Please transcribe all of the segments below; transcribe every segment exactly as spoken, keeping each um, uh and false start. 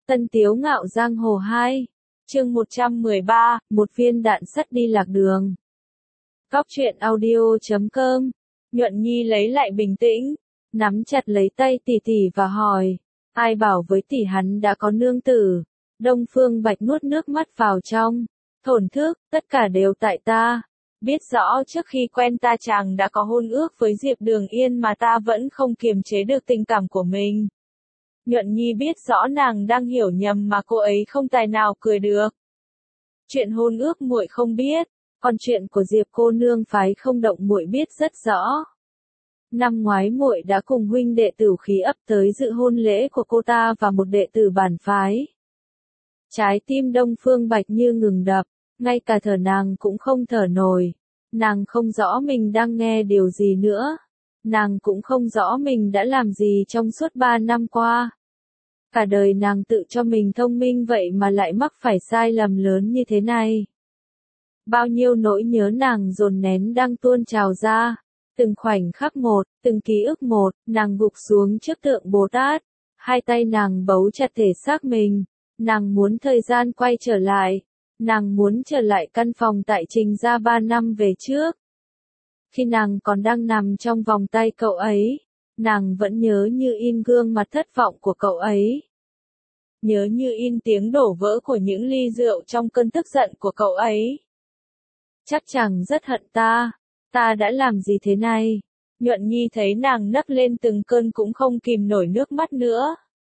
Tân Tiếu Ngạo Giang Hồ hai, chương một trăm mười ba, một viên đạn sắt đi lạc đường. Góc truyện audio chấm com, Nhuận Nhi lấy lại bình tĩnh, nắm chặt lấy tay tỷ tỷ và hỏi, ai bảo với tỷ hắn đã có nương tử. Đông Phương Bạch nuốt nước mắt vào trong, thổn thức, tất cả đều tại ta. Biết rõ trước khi quen ta chàng đã có hôn ước với Diệp Đường Yên mà ta vẫn không kiềm chế được tình cảm của mình. Nhuận Nhi biết rõ nàng đang hiểu nhầm mà cô ấy không tài nào cười được. Chuyện hôn ước muội không biết, còn chuyện của Diệp cô nương phái không động muội biết rất rõ. Năm ngoái muội đã cùng huynh đệ Tử Khí ấp tới dự hôn lễ của cô ta và một đệ tử bản phái. Trái tim Đông Phương Bạch như ngừng đập, ngay cả thở nàng cũng không thở nổi. Nàng không rõ mình đang nghe điều gì nữa. Nàng cũng không rõ mình đã làm gì trong suốt ba năm qua. Cả đời nàng tự cho mình thông minh vậy mà lại mắc phải sai lầm lớn như thế này. Bao nhiêu nỗi nhớ nàng dồn nén đang tuôn trào ra. Từng khoảnh khắc một, từng ký ức một, nàng gục xuống trước tượng Bồ Tát. Hai tay nàng bấu chặt thể xác mình. Nàng muốn thời gian quay trở lại. Nàng muốn trở lại căn phòng tại Trình gia ba năm về trước. Khi nàng còn đang nằm trong vòng tay cậu ấy, nàng vẫn nhớ như in gương mặt thất vọng của cậu ấy. Nhớ như in tiếng đổ vỡ của những ly rượu trong cơn tức giận của cậu ấy. Chắc chàng rất hận ta, ta đã làm gì thế này? Nhuận Nhi thấy nàng nấc lên từng cơn cũng không kìm nổi nước mắt nữa.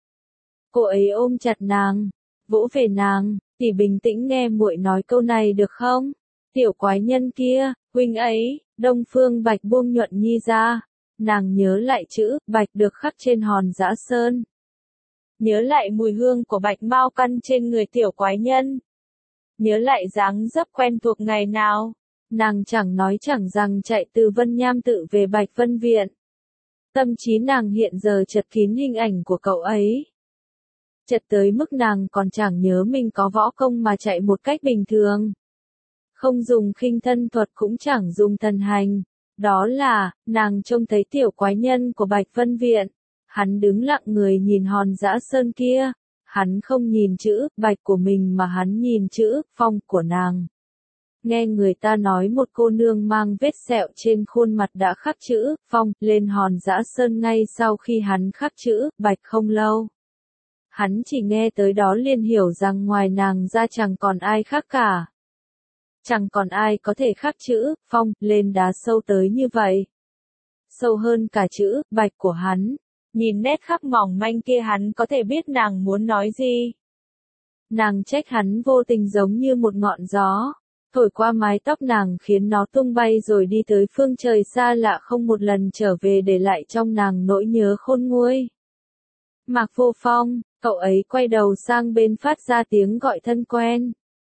Cô ấy ôm chặt nàng, vỗ về nàng, tỷ bình tĩnh nghe muội nói câu này được không? Tiểu quái nhân kia, huynh ấy. Đông Phương Bạch buông Nhuận Nhi ra, nàng nhớ lại chữ Bạch được khắc trên hòn dã sơn. Nhớ lại mùi hương của bạch mao căn trên người tiểu quái nhân. Nhớ lại dáng dấp quen thuộc ngày nào. Nàng chẳng nói chẳng rằng chạy từ Vân Nham tự về Bạch Vân Viện. Tâm trí nàng hiện giờ chật kín hình ảnh của cậu ấy. Chật tới mức nàng còn chẳng nhớ mình có võ công mà chạy một cách bình thường. Không dùng khinh thân thuật cũng chẳng dùng thần hành. Đó là, nàng trông thấy tiểu quái nhân của Bạch Vân Viện. Hắn đứng lặng người nhìn hòn dã sơn kia. Hắn không nhìn chữ Bạch của mình mà hắn nhìn chữ Phong của nàng. Nghe người ta nói một cô nương mang vết sẹo trên khuôn mặt đã khắc chữ Phong lên hòn dã sơn ngay sau khi hắn khắc chữ Bạch không lâu. Hắn chỉ nghe tới đó liền hiểu rằng ngoài nàng ra chẳng còn ai khác cả. Chẳng còn ai có thể khắc chữ Phong lên đá sâu tới như vậy. Sâu hơn cả chữ Bạch của hắn. Nhìn nét khắc mỏng manh kia hắn có thể biết nàng muốn nói gì. Nàng trách hắn vô tình giống như một ngọn gió, thổi qua mái tóc nàng khiến nó tung bay rồi đi tới phương trời xa lạ không một lần trở về để lại trong nàng nỗi nhớ khôn nguôi. Mạc Vô Phong, cậu ấy quay đầu sang bên phát ra tiếng gọi thân quen.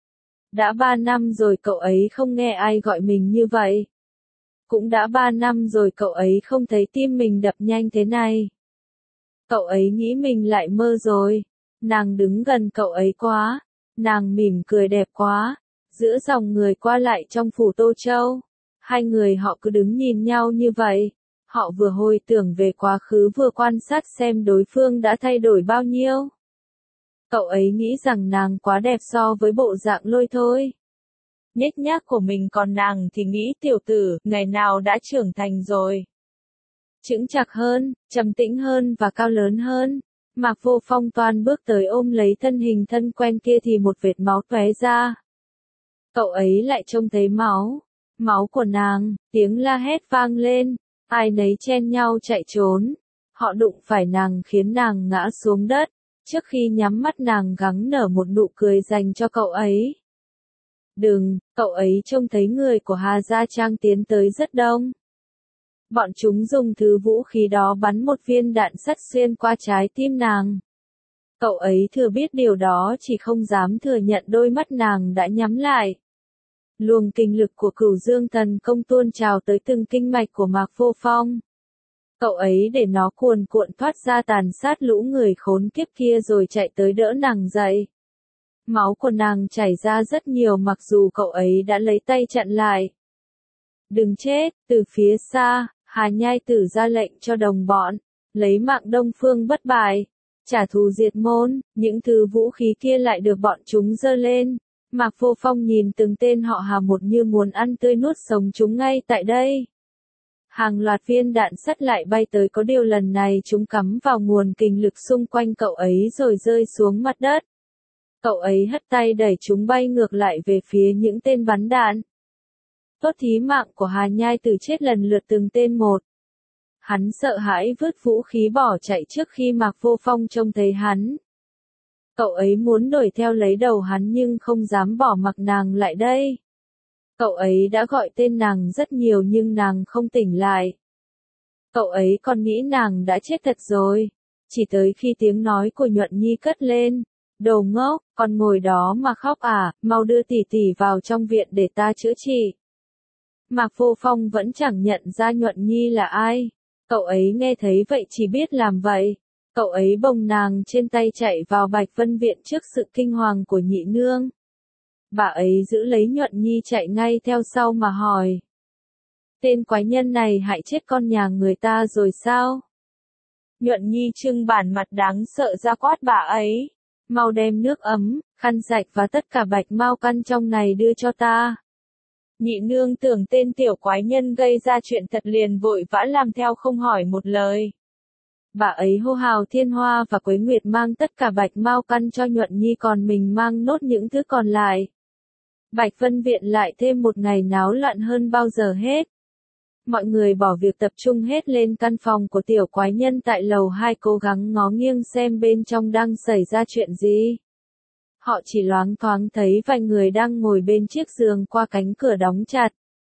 Đã ba năm rồi cậu ấy không nghe ai gọi mình như vậy. Cũng đã ba năm rồi cậu ấy không thấy tim mình đập nhanh thế này. Cậu ấy nghĩ mình lại mơ rồi. Nàng đứng gần cậu ấy quá. Nàng mỉm cười đẹp quá. Giữa dòng người qua lại trong phủ Tô Châu. Hai người họ cứ đứng nhìn nhau như vậy. Họ vừa hồi tưởng về quá khứ vừa quan sát xem đối phương đã thay đổi bao nhiêu. Cậu ấy nghĩ rằng nàng quá đẹp so với bộ dạng lôi thôi. Nhếch nhác của mình còn nàng thì nghĩ tiểu tử, ngày nào đã trưởng thành rồi. Chững chạc hơn, trầm tĩnh hơn và cao lớn hơn. Mạc Vô Phong toan bước tới ôm lấy thân hình thân quen kia thì một vệt máu tóe ra. Cậu ấy lại trông thấy máu. Máu của nàng, tiếng la hét vang lên. Ai nấy chen nhau chạy trốn. Họ đụng phải nàng khiến nàng ngã xuống đất. Trước khi nhắm mắt nàng gắng nở một nụ cười dành cho cậu ấy. Đừng, cậu ấy trông thấy người của Hà Gia Trang tiến tới rất đông. Bọn chúng dùng thứ vũ khí đó bắn một viên đạn sắt xuyên qua trái tim nàng. Cậu ấy thừa biết điều đó chỉ không dám thừa nhận đôi mắt nàng đã nhắm lại. Luồng kinh lực của Cửu Dương Thần Công tuôn trào tới từng kinh mạch của Mạc Vô Phong. Cậu ấy để nó cuồn cuộn thoát ra tàn sát lũ người khốn kiếp kia rồi chạy tới đỡ nàng dậy. Máu của nàng chảy ra rất nhiều mặc dù cậu ấy đã lấy tay chặn lại. Đừng chết, từ phía xa, Hà Nhai Tử ra lệnh cho đồng bọn, lấy mạng Đông Phương Bất Bại. trả thù diệt môn, những thứ vũ khí kia lại được bọn chúng giơ lên. Mạc Vô Phong nhìn từng tên họ Hà một như muốn ăn tươi nuốt sống chúng ngay tại đây. Hàng loạt viên đạn sắt lại bay tới, có điều lần này chúng cắm vào nguồn kình lực xung quanh cậu ấy rồi rơi xuống mặt đất. Cậu ấy hất tay đẩy chúng bay ngược lại về phía những tên bắn đạn. Tốt thí mạng của Hà Nhai Tử chết lần lượt từng tên một. Hắn sợ hãi vứt vũ khí bỏ chạy trước khi Mạc Vô Phong trông thấy hắn. Cậu ấy muốn đuổi theo lấy đầu hắn nhưng không dám bỏ mặc nàng lại đây. Cậu ấy đã gọi tên nàng rất nhiều nhưng nàng không tỉnh lại. Cậu ấy còn nghĩ nàng đã chết thật rồi. Chỉ tới khi tiếng nói của Nhuận Nhi cất lên. Đồ ngốc, còn ngồi đó mà khóc à, mau đưa tỷ tỷ vào trong viện để ta chữa trị. Mạc Vô Phong vẫn chẳng nhận ra Nhuận Nhi là ai. Cậu ấy nghe thấy vậy chỉ biết làm vậy. Cậu ấy bồng nàng trên tay chạy vào Bạch Vân Viện trước sự kinh hoàng của nhị nương. Bà ấy giữ lấy Nhuận Nhi chạy ngay theo sau mà hỏi. Tên quái nhân này hại chết con nhà người ta rồi sao? Nhuận Nhi trưng bản mặt đáng sợ ra quát bà ấy. Mau đem nước ấm, khăn sạch và tất cả bạch mau căn trong này đưa cho ta. Nhị nương tưởng tên tiểu quái nhân gây ra chuyện thật liền vội vã làm theo không hỏi một lời. Bà ấy hô hào Thiên Hoa và Quế Nguyệt mang tất cả bạch mau căn cho Nhuận Nhi, còn mình mang nốt những thứ còn lại. Bạch Vân Viện lại thêm một ngày náo loạn hơn bao giờ hết. Mọi người bỏ việc tập trung hết lên căn phòng của tiểu quái nhân tại lầu hai cố gắng ngó nghiêng xem bên trong đang xảy ra chuyện gì. Họ chỉ loáng thoáng thấy vài người đang ngồi bên chiếc giường qua cánh cửa đóng chặt.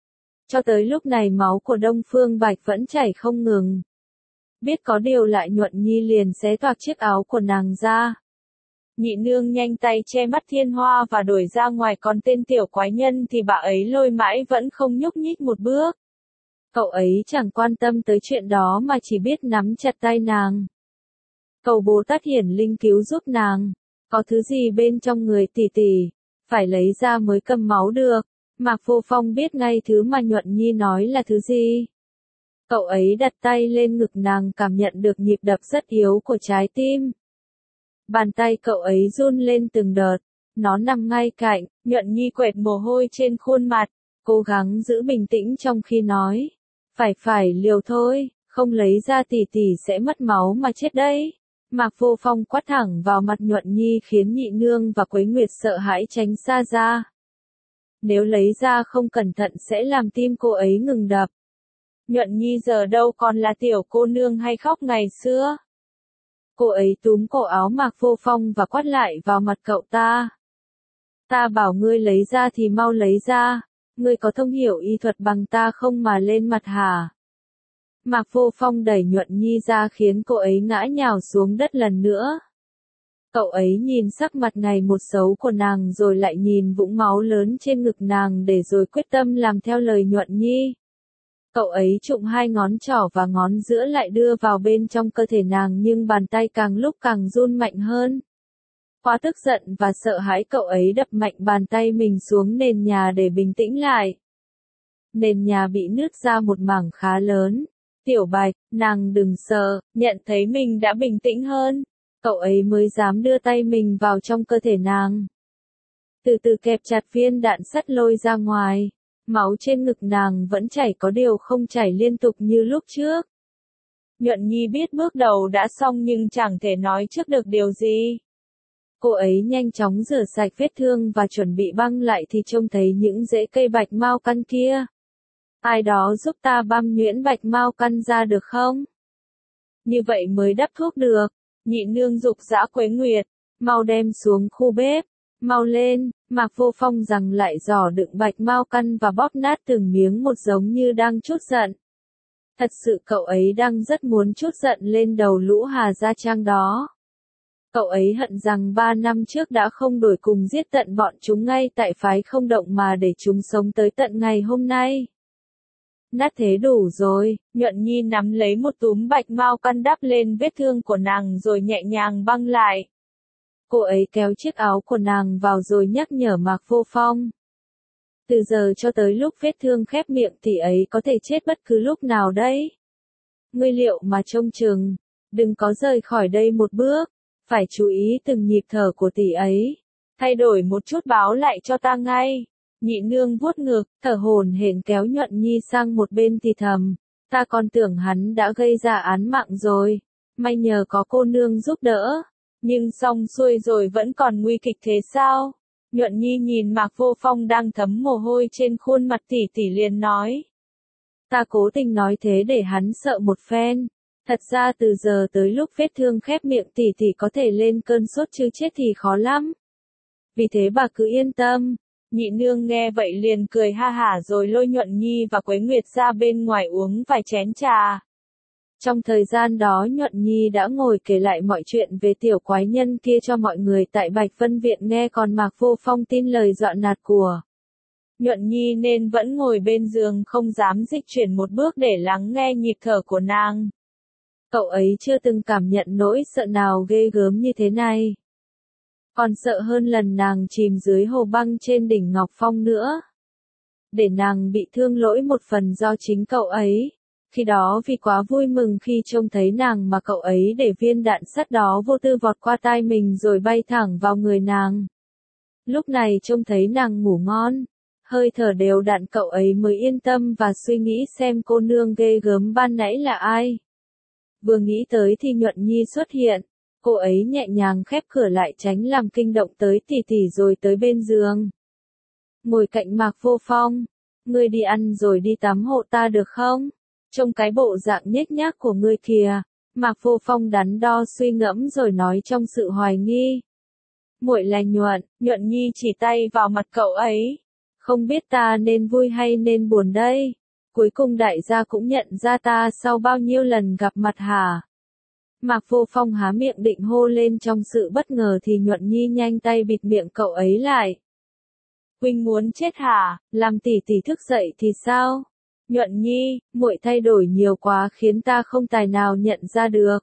Cho tới lúc này máu của Đông Phương Bạch vẫn chảy không ngừng. Biết có điều lại Nhuận Nhi liền xé toạc chiếc áo của nàng ra. Nhị nương nhanh tay che mắt Thiên Hoa và đuổi ra ngoài, còn tên tiểu quái nhân thì bà ấy lôi mãi vẫn không nhúc nhích một bước. Cậu ấy chẳng quan tâm tới chuyện đó mà chỉ biết nắm chặt tay nàng. Cầu Bồ Tát hiển linh cứu giúp nàng. Có thứ gì bên trong người tỷ tỷ, phải lấy ra mới cầm máu được. Mạc Vô Phong biết ngay thứ mà Nhuận Nhi nói là thứ gì. Cậu ấy đặt tay lên ngực nàng, cảm nhận được nhịp đập rất yếu của trái tim. Bàn tay cậu ấy run lên từng đợt. Nó nằm ngay cạnh, Nhuận Nhi quệt mồ hôi trên khuôn mặt, cố gắng giữ bình tĩnh trong khi nói. Phải phải liều thôi, không lấy ra tỷ tỷ sẽ mất máu mà chết đấy. Mạc Vô Phong quát thẳng vào mặt Nhuận Nhi khiến nhị nương và Quế Nguyệt sợ hãi tránh xa ra. Nếu lấy ra không cẩn thận sẽ làm tim cô ấy ngừng đập. Nhuận Nhi giờ đâu còn là tiểu cô nương hay khóc ngày xưa. Cô ấy túm cổ áo Mạc Vô Phong và quát lại vào mặt cậu ta. Ta bảo ngươi lấy ra thì mau lấy ra. Ngươi có thông hiểu y thuật bằng ta không mà lên mặt hả? Mạc Vô Phong đẩy Nhuận Nhi ra khiến cô ấy ngã nhào xuống đất lần nữa. Cậu ấy nhìn sắc mặt ngày một xấu của nàng rồi lại nhìn vũng máu lớn trên ngực nàng để rồi quyết tâm làm theo lời Nhuận Nhi. Cậu ấy trụng hai ngón trỏ và ngón giữa lại đưa vào bên trong cơ thể nàng, nhưng bàn tay càng lúc càng run mạnh hơn. Quá tức giận và sợ hãi, cậu ấy đập mạnh bàn tay mình xuống nền nhà để bình tĩnh lại. Nền nhà bị nứt ra một mảng khá lớn. Tiểu Bạch, nàng đừng sợ, nhận thấy mình đã bình tĩnh hơn. Cậu ấy mới dám đưa tay mình vào trong cơ thể nàng. Từ từ kẹp chặt viên đạn sắt lôi ra ngoài. Máu trên ngực nàng vẫn chảy, có điều không chảy liên tục như lúc trước. Nhuận Nhi biết bước đầu đã xong nhưng chẳng thể nói trước được điều gì. Cô ấy nhanh chóng rửa sạch vết thương và chuẩn bị băng lại thì trông thấy những rễ cây bạch mau căn kia. Ai đó giúp ta băm nhuyễn bạch mau căn ra được không? Như vậy mới đắp thuốc được. Nhị nương dục dã Quế Nguyệt, mau đem xuống khu bếp, mau lên. Mạc Vô Phong giằng lại giỏ đựng bạch mau căn và bóp nát từng miếng một giống như đang trút giận. Thật sự cậu ấy đang rất muốn trút giận lên đầu lũ Hà Gia Trang đó. Cậu ấy hận rằng ba năm trước đã không đổi cùng giết tận bọn chúng ngay tại phái không động mà để chúng sống tới tận ngày hôm nay. Nát thế đủ rồi. Nhuận Nhi nắm lấy một túm bạch mau căn đắp lên vết thương của nàng rồi nhẹ nhàng băng lại. Cô ấy kéo chiếc áo của nàng vào rồi nhắc nhở Mạc Vô Phong. Từ giờ cho tới lúc vết thương khép miệng thì ấy có thể chết bất cứ lúc nào đấy. Ngươi liệu mà trông chừng, đừng có rời khỏi đây một bước. Phải chú ý từng nhịp thở của tỷ ấy. Thay đổi một chút báo lại cho ta ngay. Nhị nương vuốt ngực, thở hổn hển kéo Nhuận Nhi sang một bên thì thầm. Ta còn tưởng hắn đã gây ra án mạng rồi. May nhờ có cô nương giúp đỡ. Nhưng xong xuôi rồi vẫn còn nguy kịch thế sao? Nhuận Nhi nhìn Mạc Vô Phong đang thấm mồ hôi trên khuôn mặt tỷ tỷ liền nói. Ta cố tình nói thế để hắn sợ một phen. Thật ra từ giờ tới lúc vết thương khép miệng tỷ tỷ có thể lên cơn sốt chứ chết thì khó lắm. Vì thế bà cứ yên tâm. Nhị nương nghe vậy liền cười ha hả rồi lôi Nhuận Nhi và Quế Nguyệt ra bên ngoài uống vài chén trà. Trong thời gian đó Nhuận Nhi đã ngồi kể lại mọi chuyện về tiểu quái nhân kia cho mọi người tại Bạch Vân Viện nghe, còn Mạc Vô Phong tin lời dọa nạt của Nhuận Nhi nên vẫn ngồi bên giường không dám dịch chuyển một bước để lắng nghe nhịp thở của nàng. Cậu ấy chưa từng cảm nhận nỗi sợ nào ghê gớm như thế này. Còn sợ hơn lần nàng chìm dưới hồ băng trên đỉnh Ngọc Phong nữa. Để nàng bị thương lỗi một phần do chính cậu ấy. Khi đó vì quá vui mừng khi trông thấy nàng mà cậu ấy để viên đạn sắt đó vô tư vọt qua tai mình rồi bay thẳng vào người nàng. Lúc này trông thấy nàng ngủ ngon, hơi thở đều đặn, cậu ấy mới yên tâm và suy nghĩ xem cô nương ghê gớm ban nãy là ai. Vừa nghĩ tới thì Nhuận Nhi xuất hiện, cô ấy nhẹ nhàng khép cửa lại tránh làm kinh động tới tỷ tỷ rồi tới bên giường. Ngồi cạnh Mạc Vô Phong, ngươi đi ăn rồi đi tắm hộ ta được không? Trông cái bộ dạng nhếch nhác của ngươi kìa. Mạc Vô Phong đắn đo suy ngẫm rồi nói trong sự hoài nghi. Muội là Nhuận. Nhuận Nhi chỉ tay vào mặt cậu ấy. Không biết ta nên vui hay nên buồn đây? Cuối cùng đại gia cũng nhận ra ta sau bao nhiêu lần gặp mặt hả? Mạc Vô Phong há miệng định hô lên trong sự bất ngờ thì Nhuận Nhi nhanh tay bịt miệng cậu ấy lại. Huynh muốn chết hả? Làm tỷ tỷ thức dậy thì sao? Nhuận Nhi, muội thay đổi nhiều quá khiến ta không tài nào nhận ra được.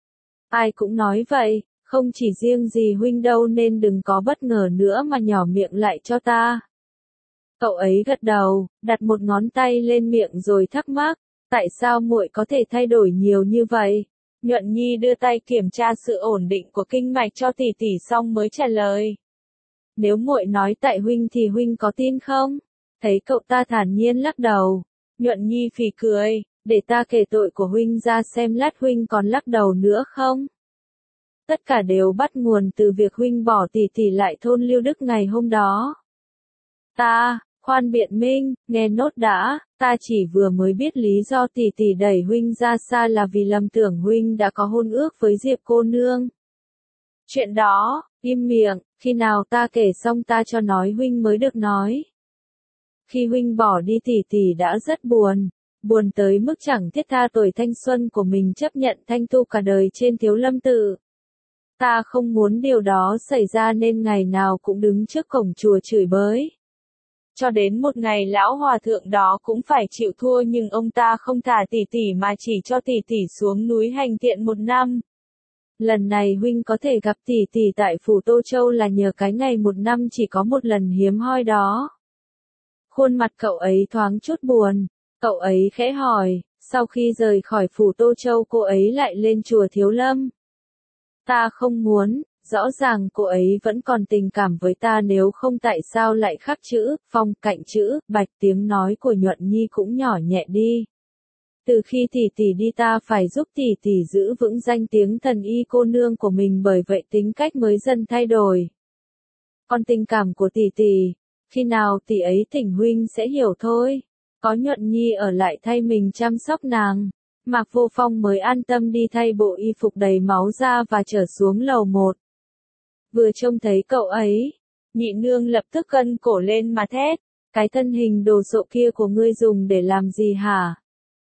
Ai cũng nói vậy, không chỉ riêng gì huynh đâu nên đừng có bất ngờ nữa mà nhỏ miệng lại cho ta. Cậu ấy gật đầu, đặt một ngón tay lên miệng rồi thắc mắc, tại sao muội có thể thay đổi nhiều như vậy? Nhuận Nhi đưa tay kiểm tra sự ổn định của kinh mạch cho tỷ tỷ xong mới trả lời. Nếu muội nói tại huynh thì huynh có tin không? Thấy cậu ta thản nhiên lắc đầu. Nhuận Nhi phì cười, để ta kể tội của huynh ra xem lát huynh còn lắc đầu nữa không? Tất cả đều bắt nguồn từ việc huynh bỏ tỷ tỷ lại thôn Lưu Đức ngày hôm đó. Ta, khoan biện minh, nghe nốt đã, ta chỉ vừa mới biết lý do tỷ tỷ đẩy huynh ra xa là vì lầm tưởng huynh đã có hôn ước với Diệp cô nương. Chuyện đó, im miệng, khi nào ta kể xong ta cho nói huynh mới được nói. Khi huynh bỏ đi tỷ tỷ đã rất buồn, buồn tới mức chẳng thiết tha tuổi thanh xuân của mình chấp nhận thanh tu cả đời trên Thiếu Lâm Tự. Ta không muốn điều đó xảy ra nên ngày nào cũng đứng trước cổng chùa chửi bới. Cho đến một ngày lão hòa thượng đó cũng phải chịu thua nhưng ông ta không thả tỷ tỷ mà chỉ cho tỷ tỷ xuống núi hành thiện một năm. Lần này huynh có thể gặp tỷ tỷ tại phủ Tô Châu là nhờ cái ngày một năm chỉ có một lần hiếm hoi đó. Khuôn mặt cậu ấy thoáng chút buồn, cậu ấy khẽ hỏi, sau khi rời khỏi phủ Tô Châu cô ấy lại lên chùa Thiếu Lâm. Ta không muốn, rõ ràng cô ấy vẫn còn tình cảm với ta, nếu không tại sao lại khắc chữ Phong cạnh chữ Bạch. Tiếng nói của Nhuận Nhi cũng nhỏ nhẹ đi. Từ khi tỷ tỷ đi ta phải giúp tỷ tỷ giữ vững danh tiếng thần y cô nương của mình, bởi vậy tính cách mới dần thay đổi. Còn tình cảm của tỷ tỷ, khi nào tỷ ấy tỉnh huynh sẽ hiểu thôi. Có Nhuận Nhi ở lại thay mình chăm sóc nàng, Mạc Vô Phong mới an tâm đi thay bộ y phục đầy máu ra và trở xuống lầu một. Vừa trông thấy cậu ấy, nhị nương lập tức cân cổ lên mà thét, cái thân hình đồ sộ kia của ngươi dùng để làm gì hả?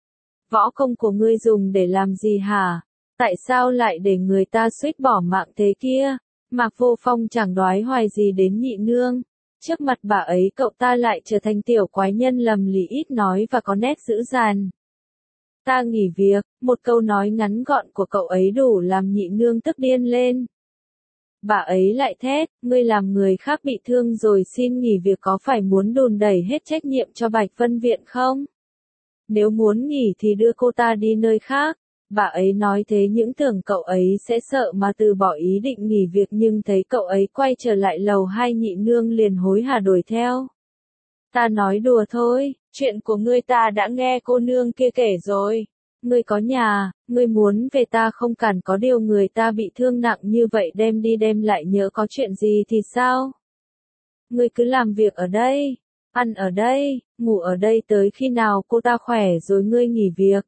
Võ công của ngươi dùng để làm gì hả? Tại sao lại để người ta suýt bỏ mạng thế kia? Mạc Vô Phong chẳng đoái hoài gì đến nhị nương. Trước mặt bà ấy cậu ta lại trở thành tiểu quái nhân lầm lì, ít nói và có nét dữ dằn. Ta nghỉ việc, một câu nói ngắn gọn của cậu ấy đủ làm nhị nương tức điên lên. Bà ấy lại thét, ngươi làm người khác bị thương rồi xin nghỉ việc có phải muốn đùn đẩy hết trách nhiệm cho Bạch Vân Viện không? Nếu muốn nghỉ thì đưa cô ta đi nơi khác, Bà ấy nói thế những tưởng cậu ấy sẽ sợ mà từ bỏ ý định nghỉ việc nhưng thấy cậu ấy quay trở lại lầu hai nhị nương liền hối hả đuổi theo. Ta nói đùa thôi, chuyện của ngươi ta đã nghe cô nương kia kể rồi. Ngươi có nhà, ngươi muốn về ta không cản có điều người ta bị thương nặng như vậy đem đi đem lại nhớ có chuyện gì thì sao? Ngươi cứ làm việc ở đây, ăn ở đây, ngủ ở đây tới khi nào cô ta khỏe rồi ngươi nghỉ việc.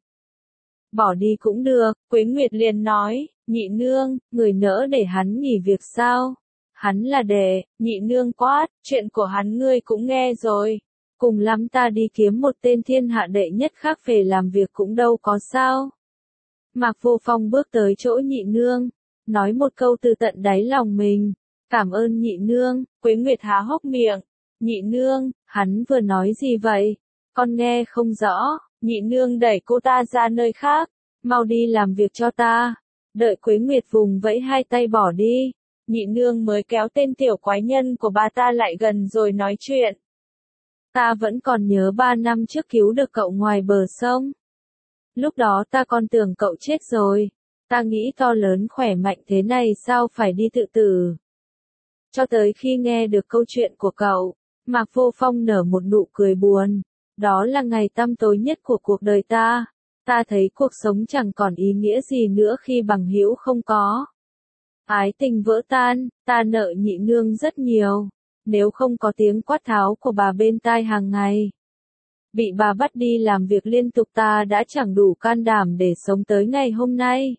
Bỏ đi cũng được, Quế Nguyệt liền nói, nhị nương, người nỡ để hắn nghỉ việc sao? Hắn là đệ, nhị nương quát, chuyện của hắn ngươi cũng nghe rồi. Cùng lắm ta đi kiếm một tên thiên hạ đệ nhất khác về làm việc cũng đâu có sao. Mạc Vô Phong bước tới chỗ nhị nương, nói một câu từ tận đáy lòng mình. Cảm ơn nhị nương, Quế Nguyệt há hốc miệng. Nhị nương, hắn vừa nói gì vậy? Con nghe không rõ, nhị nương đẩy cô ta ra nơi khác. Mau đi làm việc cho ta. Đợi Quế Nguyệt vùng vẫy hai tay bỏ đi. Nhị nương mới kéo tên tiểu quái nhân của bà ta lại gần rồi nói chuyện. Ta vẫn còn nhớ ba năm trước cứu được cậu ngoài bờ sông. Lúc đó ta còn tưởng cậu chết rồi. Ta nghĩ to lớn khỏe mạnh thế này sao phải đi tự tử. Cho tới khi nghe được câu chuyện của cậu, Mạc Vô Phong nở một nụ cười buồn. Đó là ngày tăm tối nhất của cuộc đời ta. Ta thấy cuộc sống chẳng còn ý nghĩa gì nữa khi bằng hữu không có. Ái tình vỡ tan, ta nợ nhị nương rất nhiều. Nếu không có tiếng quát tháo của bà bên tai hàng ngày. Bị bà bắt đi làm việc liên tục ta đã chẳng đủ can đảm để sống tới ngày hôm nay.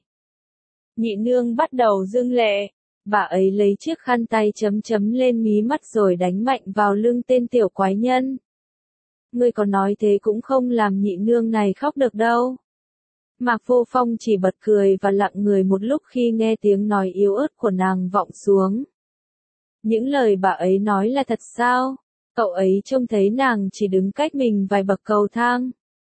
Nhị nương bắt đầu rưng lệ. Bà ấy lấy chiếc khăn tay chấm chấm lên mí mắt rồi đánh mạnh vào lưng tên tiểu quái nhân. Ngươi có nói thế cũng không làm nhị nương này khóc được đâu. Mạc Vô Phong chỉ bật cười và lặng người một lúc khi nghe tiếng nói yếu ớt của nàng vọng xuống. Những lời bà ấy nói là thật sao? Cậu ấy trông thấy nàng chỉ đứng cách mình vài bậc cầu thang.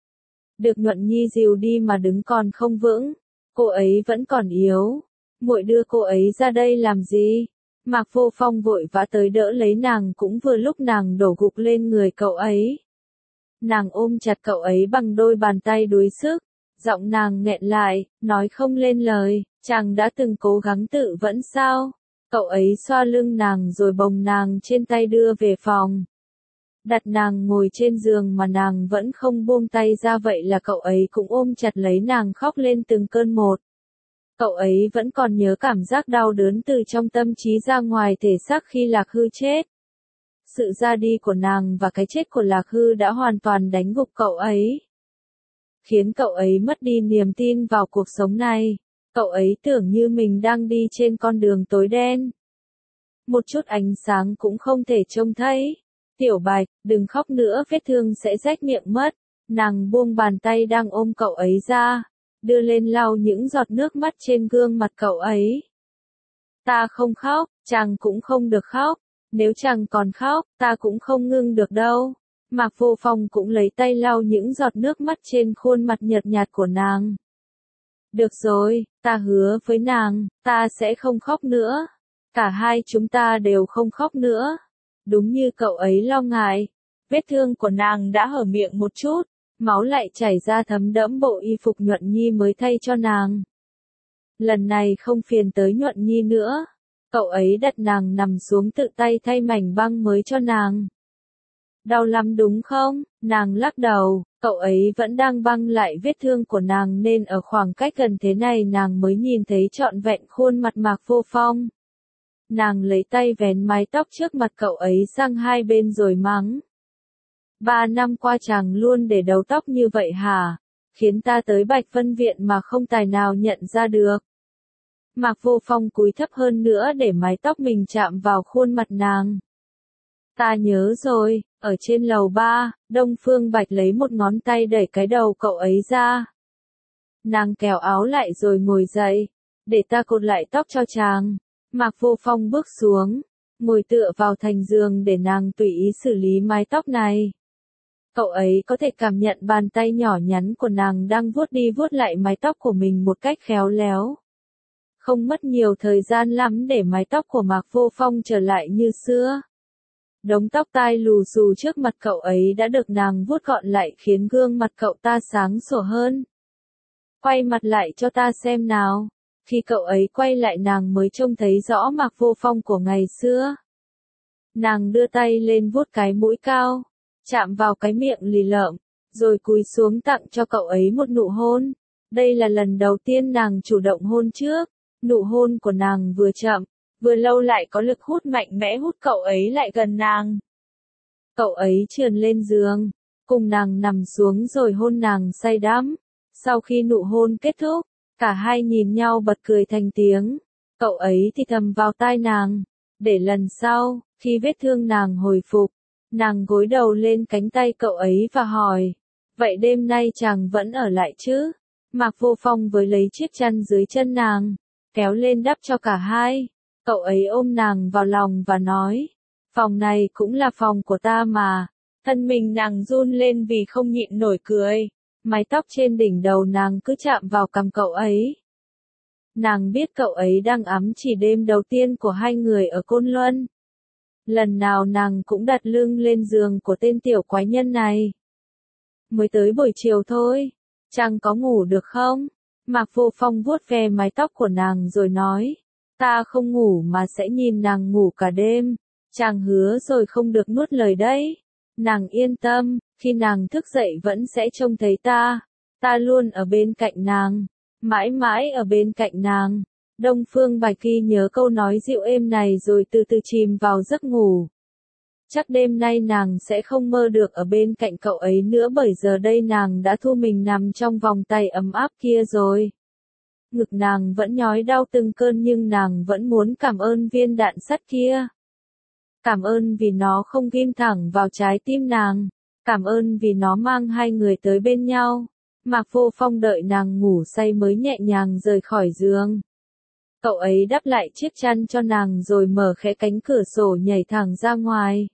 Được Nhuận Nhi dìu đi mà đứng còn không vững. Cô ấy vẫn còn yếu. Muội đưa cô ấy ra đây làm gì? Mạc Vô Phong vội vã tới đỡ lấy nàng cũng vừa lúc nàng đổ gục lên người cậu ấy. Nàng ôm chặt cậu ấy bằng đôi bàn tay đuối sức. Giọng nàng nghẹn lại, nói không lên lời, chàng đã từng cố gắng tự vẫn sao? Cậu ấy xoa lưng nàng rồi bồng nàng trên tay đưa về phòng. Đặt nàng ngồi trên giường mà nàng vẫn không buông tay ra vậy là cậu ấy cũng ôm chặt lấy nàng khóc lên từng cơn một. Cậu ấy vẫn còn nhớ cảm giác đau đớn từ trong tâm trí ra ngoài thể xác khi Lạc Hư chết. Sự ra đi của nàng và cái chết của Lạc Hư đã hoàn toàn đánh gục cậu ấy. Khiến cậu ấy mất đi niềm tin vào cuộc sống này. Cậu ấy tưởng như mình đang đi trên con đường tối đen. Một chút ánh sáng cũng không thể trông thấy. Tiểu Bạch, đừng khóc nữa vết thương sẽ rách miệng mất. Nàng buông bàn tay đang ôm cậu ấy ra. Đưa lên lau những giọt nước mắt trên gương mặt cậu ấy. Ta không khóc, chàng cũng không được khóc. Nếu chàng còn khóc, ta cũng không ngưng được đâu. Mạc Vô Phong cũng lấy tay lau những giọt nước mắt trên khuôn mặt nhợt nhạt của nàng. Được rồi, ta hứa với nàng, ta sẽ không khóc nữa. Cả hai chúng ta đều không khóc nữa. Đúng như cậu ấy lo ngại. Vết thương của nàng đã hở miệng một chút. Máu lại chảy ra thấm đẫm bộ y phục Nhuận Nhi mới thay cho nàng. Lần này không phiền tới Nhuận Nhi nữa. Cậu ấy đặt nàng nằm xuống tự tay thay mảnh băng mới cho nàng. Đau lắm đúng không? Nàng lắc đầu, cậu ấy vẫn đang băng lại vết thương của nàng nên ở khoảng cách gần thế này nàng mới nhìn thấy trọn vẹn khuôn mặt Mạc Vô Phong. Nàng lấy tay vén mái tóc trước mặt cậu ấy sang hai bên rồi mắng. Ba năm qua chàng luôn để đầu tóc như vậy hả? Khiến ta tới Bạch Vân Viện mà không tài nào nhận ra được. Mạc Vô Phong cúi thấp hơn nữa để mái tóc mình chạm vào khuôn mặt nàng. Ta nhớ rồi, ở trên lầu ba, Đông Phương Bạch lấy một ngón tay đẩy cái đầu cậu ấy ra. Nàng kéo áo lại rồi ngồi dậy, để ta cột lại tóc cho chàng. Mạc Vô Phong bước xuống, ngồi tựa vào thành giường để nàng tùy ý xử lý mái tóc này. Cậu ấy có thể cảm nhận bàn tay nhỏ nhắn của nàng đang vuốt đi vuốt lại mái tóc của mình một cách khéo léo. Không mất nhiều thời gian lắm để mái tóc của Mạc Vô Phong trở lại như xưa. Đống tóc tai lù xù trước mặt cậu ấy đã được nàng vuốt gọn lại khiến gương mặt cậu ta sáng sủa hơn. quay mặt lại cho ta xem nào. Khi cậu ấy quay lại nàng mới trông thấy rõ Mạc Vô Phong của ngày xưa. Nàng đưa tay lên vuốt cái mũi cao, chạm vào cái miệng lì lợm, rồi cúi xuống tặng cho cậu ấy một nụ hôn. Đây là lần đầu tiên nàng chủ động hôn trước, nụ hôn của nàng vừa chậm, vừa lâu lại có lực hút mạnh mẽ hút cậu ấy lại gần nàng. Cậu ấy trườn lên giường, cùng nàng nằm xuống rồi hôn nàng say đắm. Sau khi nụ hôn kết thúc, cả hai nhìn nhau bật cười thành tiếng. Cậu ấy thì thầm vào tai nàng, để lần sau, khi vết thương nàng hồi phục, nàng gối đầu lên cánh tay cậu ấy và hỏi, vậy đêm nay chàng vẫn ở lại chứ? Mạc Vô Phong với lấy chiếc chăn dưới chân nàng, kéo lên đắp cho cả hai. Cậu ấy ôm nàng vào lòng và nói, phòng này cũng là phòng của ta mà. Thân mình nàng run lên vì không nhịn nổi cười. Mái tóc trên đỉnh đầu nàng cứ chạm vào cằm cậu ấy. Nàng biết cậu ấy đang ấm chỉ đêm đầu tiên của hai người ở Côn Luân. Lần nào nàng cũng đặt lưng lên giường của tên tiểu quái nhân này. Mới tới buổi chiều thôi, chàng có ngủ được không? Mạc Vô Phong vuốt ve mái tóc của nàng rồi nói, ta không ngủ mà sẽ nhìn nàng ngủ cả đêm. Chàng hứa rồi không được nuốt lời đấy. Nàng yên tâm, khi nàng thức dậy vẫn sẽ trông thấy ta. Ta luôn ở bên cạnh nàng, mãi mãi ở bên cạnh nàng. Đông Phương Bạch Kỳ nhớ câu nói dịu êm này rồi từ từ chìm vào giấc ngủ. Chắc đêm nay nàng sẽ không mơ được ở bên cạnh cậu ấy nữa bởi giờ đây nàng đã thu mình nằm trong vòng tay ấm áp kia rồi. Ngực nàng vẫn nhói đau từng cơn nhưng nàng vẫn muốn cảm ơn viên đạn sắt kia. Cảm ơn vì nó không ghim thẳng vào trái tim nàng. Cảm ơn vì nó mang hai người tới bên nhau. Mạc Vô Phong đợi nàng ngủ say mới nhẹ nhàng rời khỏi giường. Cậu ấy đắp lại chiếc chăn cho nàng rồi mở khẽ cánh cửa sổ nhảy thẳng ra ngoài.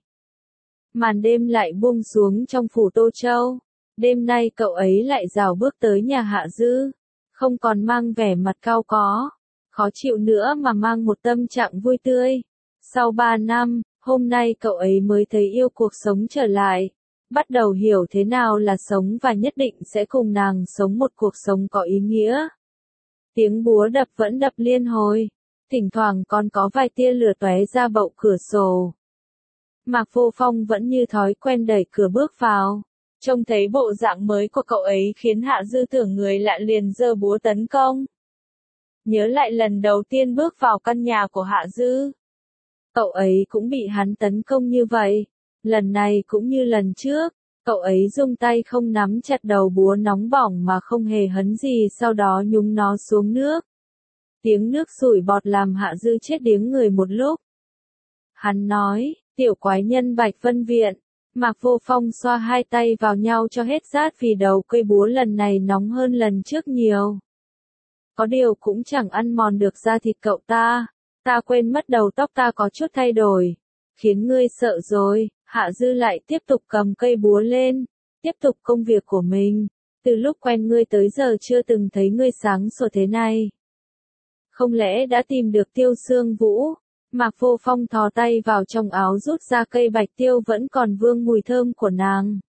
Màn đêm lại buông xuống trong phủ Tô Châu. Đêm nay cậu ấy lại rảo bước tới nhà Hạ Dư. Không còn mang vẻ mặt cao có, khó chịu nữa mà mang một tâm trạng vui tươi. Sau ba năm, hôm nay cậu ấy mới thấy yêu cuộc sống trở lại. Bắt đầu hiểu thế nào là sống và nhất định sẽ cùng nàng sống một cuộc sống có ý nghĩa. Tiếng búa đập vẫn đập liên hồi. Thỉnh thoảng còn có vài tia lửa tóe ra bậu cửa sổ. Mạc Vô Phong vẫn như thói quen đẩy cửa bước vào. Trông thấy bộ dạng mới của cậu ấy khiến Hạ Dư tưởng người lạ liền giơ búa tấn công. Nhớ lại lần đầu tiên bước vào căn nhà của Hạ Dư. Cậu ấy cũng bị hắn tấn công như vậy. Lần này cũng như lần trước, cậu ấy dùng tay không nắm chặt đầu búa nóng bỏng mà không hề hấn gì sau đó nhúng nó xuống nước. Tiếng nước sủi bọt làm Hạ Dư chết điếng người một lúc. Hắn nói, tiểu quái nhân Bạch Vân Viện. Mạc Vô Phong xoa hai tay vào nhau cho hết rát vì đầu cây búa lần này nóng hơn lần trước nhiều. Có điều cũng chẳng ăn mòn được da thịt cậu ta. Ta quên mất đầu tóc ta có chút thay đổi. Khiến ngươi sợ rồi. Hạ Dư lại tiếp tục cầm cây búa lên. Tiếp tục công việc của mình. Từ lúc quen ngươi tới giờ chưa từng thấy ngươi sáng sủa thế này. Không lẽ đã tìm được Tiêu Sương Vũ? Mạc Vô Phong thò tay vào trong áo rút ra cây bạch tiêu vẫn còn vương mùi thơm của nàng.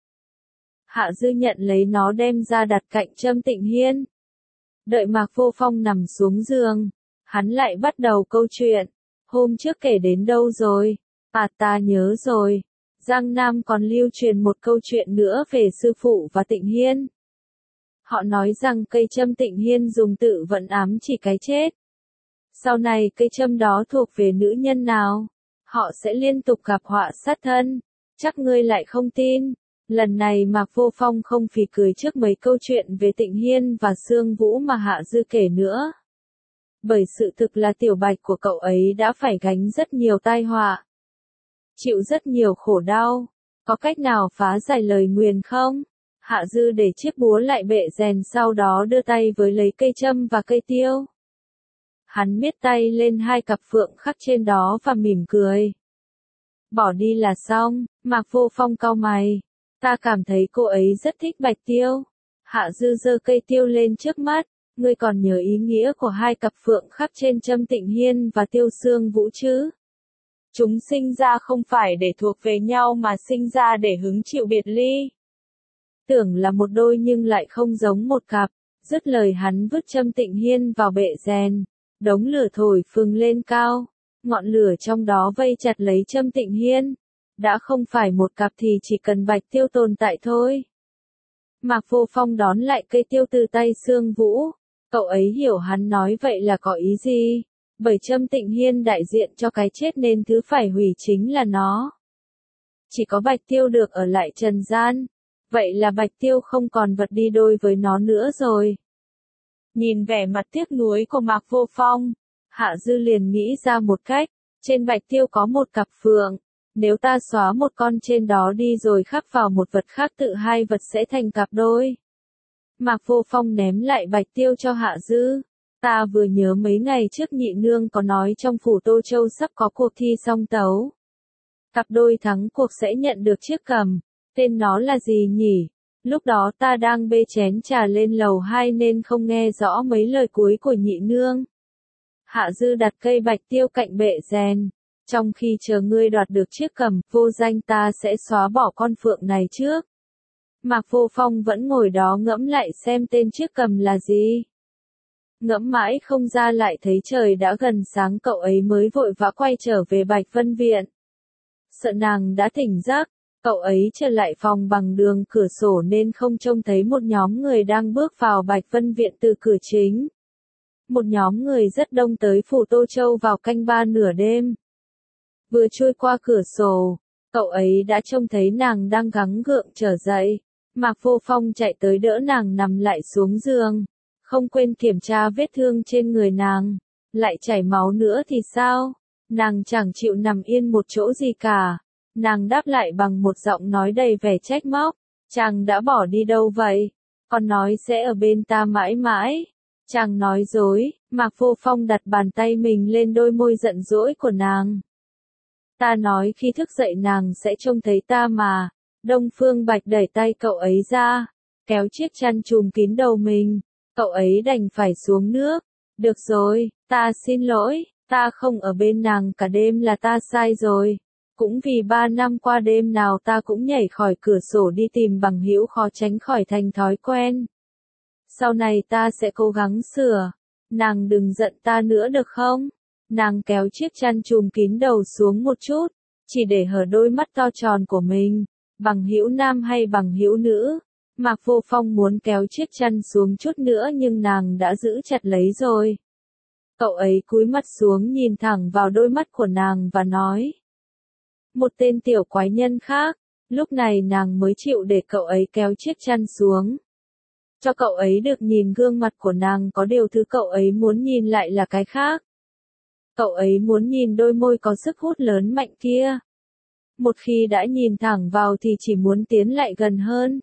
Hạ Dư nhận lấy nó đem ra đặt cạnh Trâm Tịnh Hiên. Đợi Mạc Vô Phong nằm xuống giường, hắn lại bắt đầu câu chuyện. Hôm trước kể đến đâu rồi? À ta nhớ rồi. Giang Nam còn lưu truyền một câu chuyện nữa về sư phụ và Tịnh Hiên. Họ nói rằng cây Trâm Tịnh Hiên dùng tự vận ám chỉ cái chết. Sau này cây châm đó thuộc về nữ nhân nào, họ sẽ liên tục gặp họa sát thân. Chắc ngươi lại không tin. Lần này Mạc Vô Phong không phì cười trước mấy câu chuyện về Tịnh Hiên và Sương Vũ mà Hạ Dư kể nữa. Bởi sự thực là tiểu bạch của cậu ấy đã phải gánh rất nhiều tai họa. Chịu rất nhiều khổ đau. Có cách nào phá giải lời nguyền không? Hạ Dư để chiếc búa lại bệ rèn sau đó đưa tay với lấy cây châm và cây tiêu. Hắn miết tay lên hai cặp phượng khắc trên đó và mỉm cười. Bỏ đi là xong. Mạc Vô Phong cau mày. Ta cảm thấy cô ấy rất thích bạch tiêu. Hạ Dư giơ cây tiêu lên trước mắt. Ngươi còn nhớ ý nghĩa của hai cặp phượng khắc trên Trâm Tịnh Hiên và Tiêu Sương Vũ chứ? Chúng sinh ra không phải để thuộc về nhau mà sinh ra để hứng chịu biệt ly. Tưởng là một đôi nhưng lại không giống một cặp. Dứt lời hắn vứt Châm Tịnh Hiên vào bệ rèn, đống lửa thổi phừng lên cao, ngọn lửa trong đó vây chặt lấy Châm Tịnh Hiên. Đã không phải một cặp thì chỉ cần Bạch Tiêu tồn tại thôi. Mạc Vô Phong đón lại cây tiêu từ tay Sương Vũ, cậu ấy hiểu hắn nói vậy là có ý gì, bởi Châm Tịnh Hiên đại diện cho cái chết nên thứ phải hủy chính là nó. Chỉ có Bạch Tiêu được ở lại trần gian, vậy là Bạch Tiêu không còn vật đi đôi với nó nữa rồi. Nhìn vẻ mặt tiếc nuối của Mạc Vô Phong, Hạ Dư liền nghĩ ra một cách, trên Bạch Tiêu có một cặp phượng, nếu ta xóa một con trên đó đi rồi khắc vào một vật khác tự hai vật sẽ thành cặp đôi. Mạc Vô Phong ném lại Bạch Tiêu cho Hạ Dư, ta vừa nhớ mấy ngày trước nhị nương có nói trong phủ Tô Châu sắp có cuộc thi song tấu. Cặp đôi thắng cuộc sẽ nhận được chiếc cầm, tên nó là gì nhỉ? Lúc đó ta đang bê chén trà lên lầu hai nên không nghe rõ mấy lời cuối của nhị nương. Hạ Dư đặt cây Bạch Tiêu cạnh bệ rèn, trong khi chờ ngươi đoạt được chiếc cầm, vô danh ta sẽ xóa bỏ con phượng này trước. Mạc Vô Phong vẫn ngồi đó ngẫm lại xem tên chiếc cầm là gì. Ngẫm mãi không ra lại thấy trời đã gần sáng, cậu ấy mới vội vã quay trở về Bạch Vân Viện. Sợ nàng đã tỉnh giấc, cậu ấy trở lại phòng bằng đường cửa sổ nên không trông thấy một nhóm người đang bước vào Bạch Vân Viện từ cửa chính. Một nhóm người rất đông tới phủ Tô Châu vào canh ba nửa đêm. Vừa trôi qua cửa sổ, cậu ấy đã trông thấy nàng đang gắng gượng trở dậy. Mạc Vô Phong chạy tới đỡ nàng nằm lại xuống giường, không quên kiểm tra vết thương trên người nàng. Lại chảy máu nữa thì sao? Nàng chẳng chịu nằm yên một chỗ gì cả. Nàng đáp lại bằng một giọng nói đầy vẻ trách móc. Chàng đã bỏ đi đâu vậy? Còn nói sẽ ở bên ta mãi mãi. Chàng nói dối. Mạc Vô Phong đặt bàn tay mình lên đôi môi giận dỗi của nàng. Ta nói khi thức dậy nàng sẽ trông thấy ta mà. Đông Phương Bạch đẩy tay cậu ấy ra, kéo chiếc chăn trùm kín đầu mình. Cậu ấy đành phải xuống nước. Được rồi, ta xin lỗi, ta không ở bên nàng cả đêm là ta sai rồi. Cũng vì ba năm qua đêm nào ta cũng nhảy khỏi cửa sổ đi tìm bằng hữu khó tránh khỏi thành thói quen. Sau này ta sẽ cố gắng sửa. Nàng đừng giận ta nữa được không? Nàng kéo chiếc chăn trùm kín đầu xuống một chút, chỉ để hở đôi mắt to tròn của mình. Bằng hữu nam hay bằng hữu nữ? Mạc Vô Phong muốn kéo chiếc chăn xuống chút nữa nhưng nàng đã giữ chặt lấy rồi. Cậu ấy cúi mặt xuống nhìn thẳng vào đôi mắt của nàng và nói. Một tên tiểu quái nhân khác. Lúc này nàng mới chịu để cậu ấy kéo chiếc chăn xuống. Cho cậu ấy được nhìn gương mặt của nàng, có điều thứ cậu ấy muốn nhìn lại là cái khác. Cậu ấy muốn nhìn đôi môi có sức hút lớn mạnh kia. Một khi đã nhìn thẳng vào thì chỉ muốn tiến lại gần hơn.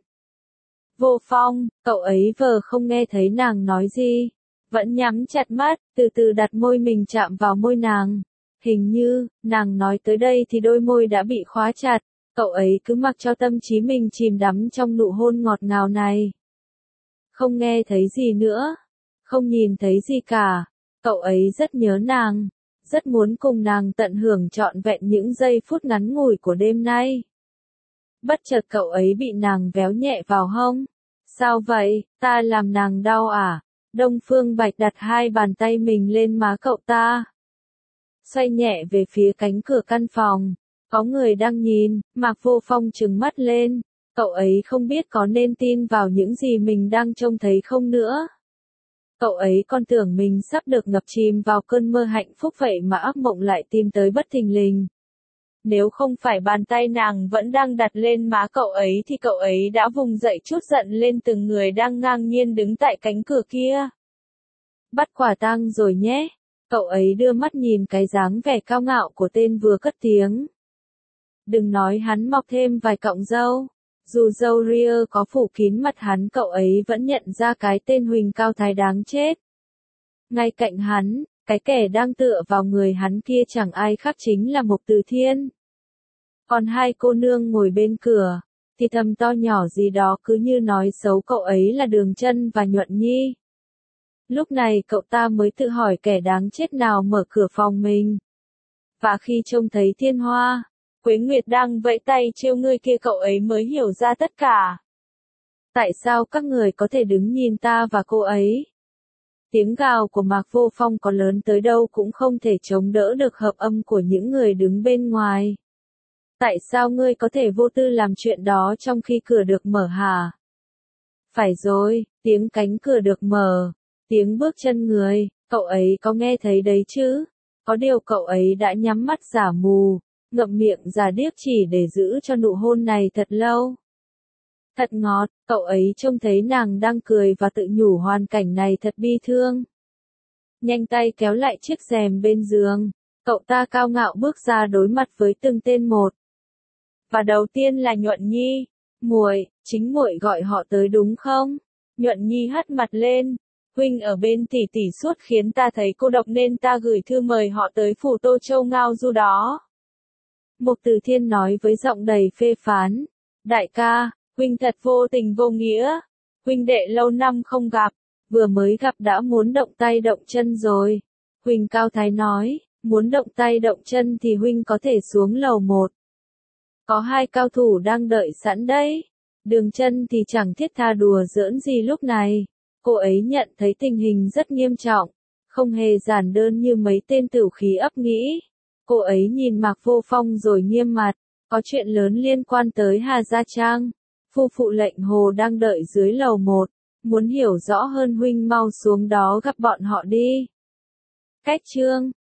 Vô Phong, cậu ấy vờ không nghe thấy nàng nói gì. Vẫn nhắm chặt mắt, từ từ đặt môi mình chạm vào môi nàng. Hình như, nàng nói tới đây thì đôi môi đã bị khóa chặt. Cậu ấy cứ mặc cho tâm trí mình chìm đắm trong nụ hôn ngọt ngào này. Không nghe thấy gì nữa. Không nhìn thấy gì cả. Cậu ấy rất nhớ nàng. Rất muốn cùng nàng tận hưởng trọn vẹn những giây phút ngắn ngủi của đêm nay. Bất chợt cậu ấy bị nàng véo nhẹ vào hông. Sao vậy, ta làm nàng đau à? Đông Phương Bạch đặt hai bàn tay mình lên má cậu ta. Xoay nhẹ về phía cánh cửa căn phòng. Có người đang nhìn. Mạc Vô Phong trừng mắt lên. Cậu ấy không biết có nên tin vào những gì mình đang trông thấy không nữa. Cậu ấy còn tưởng mình sắp được ngập chìm vào cơn mơ hạnh phúc vậy mà ác mộng lại tìm tới bất thình lình. Nếu không phải bàn tay nàng vẫn đang đặt lên má cậu ấy thì cậu ấy đã vùng dậy trút giận lên từng người đang ngang nhiên đứng tại cánh cửa kia. Bắt quả tang rồi nhé. Cậu ấy đưa mắt nhìn cái dáng vẻ cao ngạo của tên vừa cất tiếng. Đừng nói hắn mọc thêm vài cọng râu. Dù râu ria có phủ kín mặt hắn, cậu ấy vẫn nhận ra cái tên Huỳnh Cao Thái đáng chết. Ngay cạnh hắn, cái kẻ đang tựa vào người hắn kia chẳng ai khác chính là Mục Từ Thiên. Còn hai cô nương ngồi bên cửa, thì thầm to nhỏ gì đó cứ như nói xấu cậu ấy là Đường Chân và Nhuận Nhi. Lúc này cậu ta mới tự hỏi kẻ đáng chết nào mở cửa phòng mình. Và khi trông thấy Thiên Hoa, Quế Nguyệt đang vẫy tay trêu ngươi kia, cậu ấy mới hiểu ra tất cả. Tại sao các người có thể đứng nhìn ta và cô ấy? Tiếng gào của Mạc Vô Phong có lớn tới đâu cũng không thể chống đỡ được hợp âm của những người đứng bên ngoài. Tại sao ngươi có thể vô tư làm chuyện đó trong khi cửa được mở hả? Phải rồi, tiếng cánh cửa được mở, tiếng bước chân người, cậu ấy có nghe thấy đấy chứ? Có điều cậu ấy đã nhắm mắt giả mù, ngậm miệng giả điếc chỉ để giữ cho nụ hôn này thật lâu. Thật ngọt, cậu ấy trông thấy nàng đang cười và tự nhủ hoàn cảnh này thật bi thương. Nhanh tay kéo lại chiếc rèm bên giường, cậu ta cao ngạo bước ra đối mặt với từng tên một. Và đầu tiên là Nhuận Nhi. Muội, chính muội gọi họ tới đúng không? Nhuận Nhi hất mặt lên. Huynh ở bên tỷ tỷ suốt khiến ta thấy cô độc nên ta gửi thư mời họ tới phủ Tô Châu ngao du đó. Mục Từ Thiên nói với giọng đầy phê phán. Đại ca, huynh thật vô tình vô nghĩa. Huynh đệ lâu năm không gặp, vừa mới gặp đã muốn động tay động chân rồi. Huỳnh Cao Thái nói, muốn động tay động chân thì huynh có thể xuống lầu một. Có hai cao thủ đang đợi sẵn đấy. Đường Chân thì chẳng thiết tha đùa giỡn gì lúc này. Cô ấy nhận thấy tình hình rất nghiêm trọng, không hề giản đơn như mấy tên tửu khí ấp nghĩ. Cô ấy nhìn Mạc Vô Phong rồi nghiêm mặt, có chuyện lớn liên quan tới Hà Gia Trang. Phu phụ lệnh hồ đang đợi dưới lầu một, muốn hiểu rõ hơn huynh mau xuống đó gặp bọn họ đi. Cách chương